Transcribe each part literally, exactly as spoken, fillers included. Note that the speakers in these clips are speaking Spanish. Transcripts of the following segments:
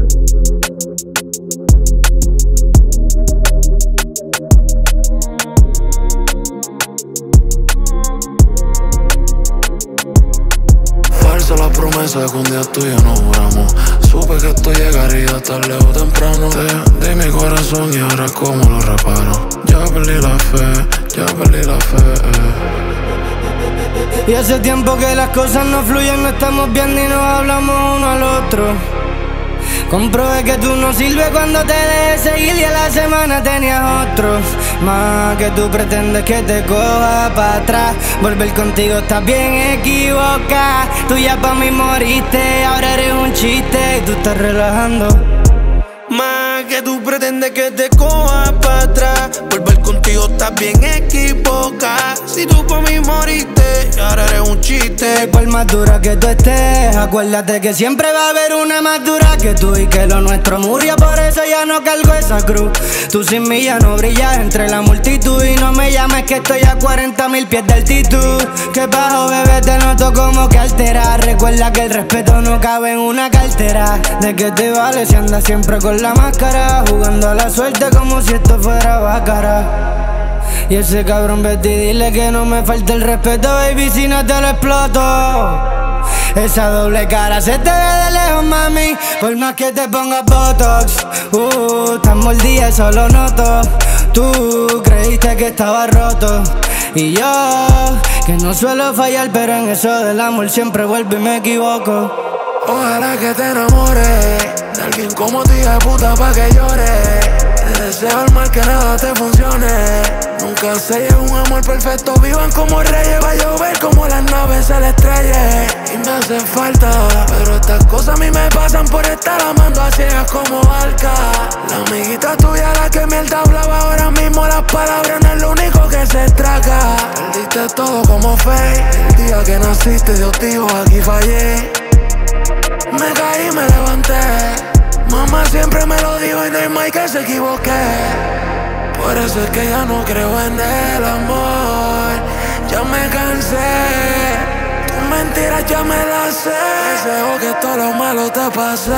Falsa la promesa que un día tú y yo nos juramos. Supe que esto llegaría tarde o temprano. Te di mi corazón y ahora cómo lo reparo. Ya perdí la fe, ya perdí la fe. Y hace tiempo que las cosas no fluyen, no estamos bien ni nos hablamos uno al otro. Comprobé que tú no sirves cuando te dejes seguir y a la semana tenías otros. Más que tú pretendes que te coja para atrás. Volver contigo estás bien equivocada. Tú ya pa' mí moriste, ahora eres un chiste y tú estás relajando. Más que tú pretendes que te coja para atrás. Volver contigo estás bien equivocada. Si tú pa' mí moriste, ahora eres un chiste. Por más dura que tú estés, acuérdate que siempre va a haber una más dura que tú. Y que lo nuestro murió, por eso ya no cargo esa cruz. Tú sin mí ya no brillas entre la multitud. Y no me llames que estoy a cuarenta mil pies de altitud. Que bajo, bebé, te noto como que altera. Recuerda que el respeto no cabe en una cartera. ¿De qué te vale si andas siempre con la máscara? Jugando a la suerte como si esto fuera bácara. Y ese cabrón Betty, dile que no me falte el respeto, baby, si no te lo exploto. Esa doble cara se te ve de lejos, mami, por más que te pongas botox. Uh, estás mordida, eso lo noto. Tú creíste que estaba roto y yo, que no suelo fallar, pero en eso del amor siempre vuelvo y me equivoco. Ojalá que te enamores de alguien como tu hija de puta pa' que llore. Te deseo el mal que nada te funcione. Nunca se lleva un amor perfecto, vivan como reyes. Va a llover como las naves se le estrelle. Y me hacen falta, pero estas cosas a mí me pasan por estar amando a ciegas como barca. La amiguita tuya, la que mierda hablaba, ahora mismo las palabras no es lo único que se estraga. Perdiste todo como fake. El día que naciste, Dios dijo, aquí fallé. Me caí y me levanté. Mamá siempre me lo dijo y no hay más que se equivoque. Por eso es que ya no creo en el amor. Ya me cansé. Tus mentiras ya me las sé. Deseo que todo lo malo te pase.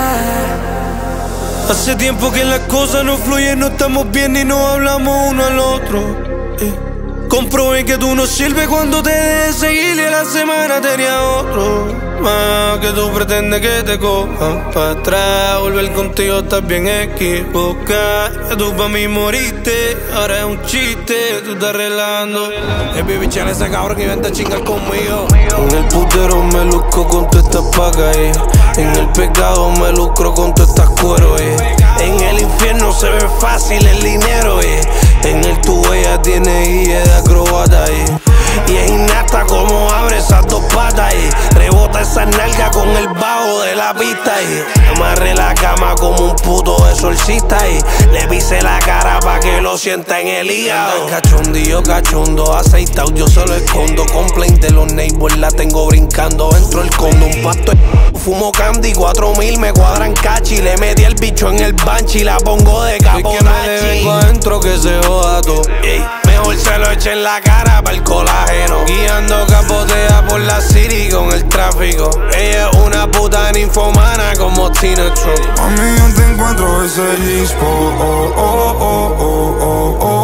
Hace tiempo que las cosas no fluyen, no estamos bien ni nos hablamos uno al otro. eh. Comprobé que tú no sirves cuando te dejes seguir y a la semana tenía otro. Más que tú pretendes que te coja para atrás. Volver contigo estás bien equivocada. Que tú pa' mí moriste, ahora es un chiste, tú estás relajando. El baby chan ese cabrón y vente a chingar conmigo. En el putero me luzco con todas estas pacas, eh. En el pecado me lucro con todas estas cueros, eh. En el infierno se ve fácil el dinero, eh. En el tubo ella tiene guía de acrobata, eh. Y es innata como abre esas dos patas, eh. Rebota esa nalga con el bajo de la pista, eh. Amarré la cama como un puto exorcista, eh. Le pise la cara pa' que lo sienta en el hígado. Cachondillo, cachondo, aceitado, yo se lo escondo. Complaint de los neighbors, la tengo brincando dentro del condo. Un pasto fumo candy, cuatro mil me cuadran cachi. Le metí el bicho en el banchi y la pongo de capotachi. Que me le vengo adentro que se joda todo. Ey, mejor se lo eche en la cara para el colágeno. Guiando capotea por la city con el tráfico. Ella es una puta ninfomana como Tina Trump. Mami, yo te encuentro ese dispo, oh, oh, oh, oh, oh,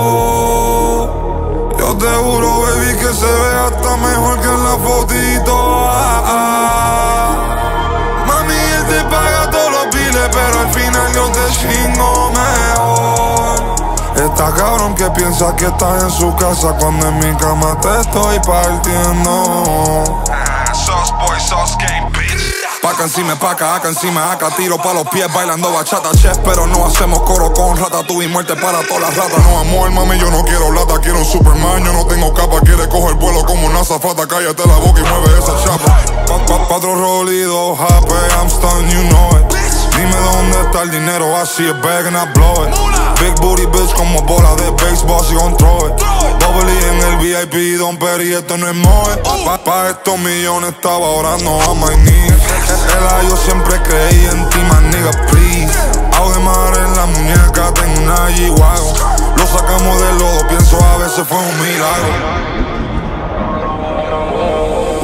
oh. Yo te juro, baby, que se ve hasta mejor que en la fotito. Ah, ah. Mami, él te paga todos los biles, pero al final yo te chingo mejor. Está cabrón que piensa que estás en su casa cuando en mi cama te estoy partiendo. Sauce boy, sauce game, bitch. Paca encima, paca, acá encima, acá tiro pa' los pies bailando bachata, chef. Pero no hacemos coro con rata, tú y muerte para todas las ratas. No amor, mami, yo no quiero lata, quiero un Superman. Yo no tengo capa, quiere coger vuelo como una azafata. Cállate la boca y mueve esa chapa. Pa, pa, Cuatro rolidos, happy, I'm stunned, you know it. Dime dónde está el dinero, I see a bag and I blow it. Big booty bitch como bola de baseball, she gon' throw it. Bubbly en el V I P, Don Perry, esto no es Moe. Pa, pa estos millones estaba orando a my knees. Ella, yo siempre creí en ti, my nigga, please. Audemars en la muñeca, tengo una G-Wagon. Lo sacamos del lodo, pienso a veces fue un milagro. Rich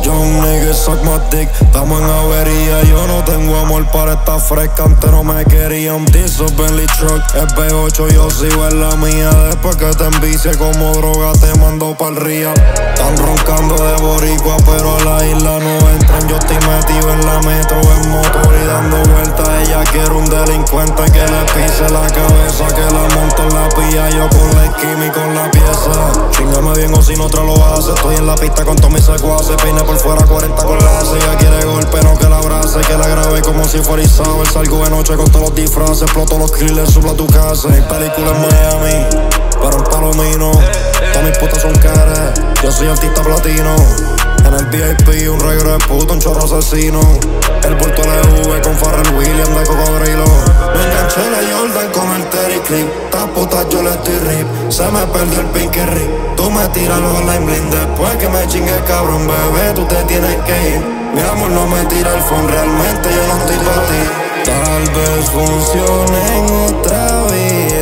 Young niggas suck my dick, estamos en avería. Yo no tengo amor para esta fresca, antes no me querían. This a Bentley truck, es B ocho, yo sigo en la mía. Después que te envicie como droga, te mando pa'l ría. Están roncando de boricua, pero a la isla no entran. Yo estoy metido en la metro, en motor y dando vueltas. Ella quiere un delincuente que le pise la cabeza, que la monto en la pilla, yo con la esquina y con la pieza. Chingame bien o si no te lo hace. Estoy en la pista con todos mis secuaces. Peine por fuera, cuarenta con lace. Ella quiere golpe, no que la abrace, que la grabe como si fuera Isabel. Salgo de noche con todos los disfraces, exploto los killers, supla tu casa. En película en Miami, pero en Palomino. Todas mis putas son caras, yo soy artista platino. En el V I P un reguero de puto, un chorro asesino. El bulto L V con Pharrell Williams de cocodrilo. Me enganché la Jordan con el Terry Clip. Ta puta yo le estoy rip, se me perdió el pinky rip. Tú me tiras los online blind, después que me chingue cabrón, bebé, tú te tienes que ir. Mi amor no me tira el phone, realmente yo no estoy pa' ti. Tal vez funcione en otra vida.